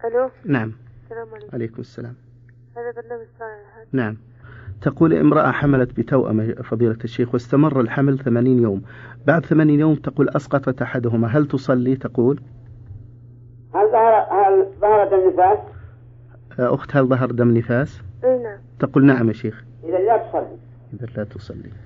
ألو. نعم. السلام عليكم. عليكم السلام. هذا برنامج صالح. نعم. تقول امرأة حملت بتوأم فضيلة الشيخ واستمر الحمل 80 يوم، بعد 80 يوم تقول أسقطت أحدهما، هل تصلي؟ تقول هل ظهرت النفاس؟ أخت هل ظهر دم نفاس؟ نعم. تقول نعم يا شيخ. إذا لا تصلي. إذا لا تصلي.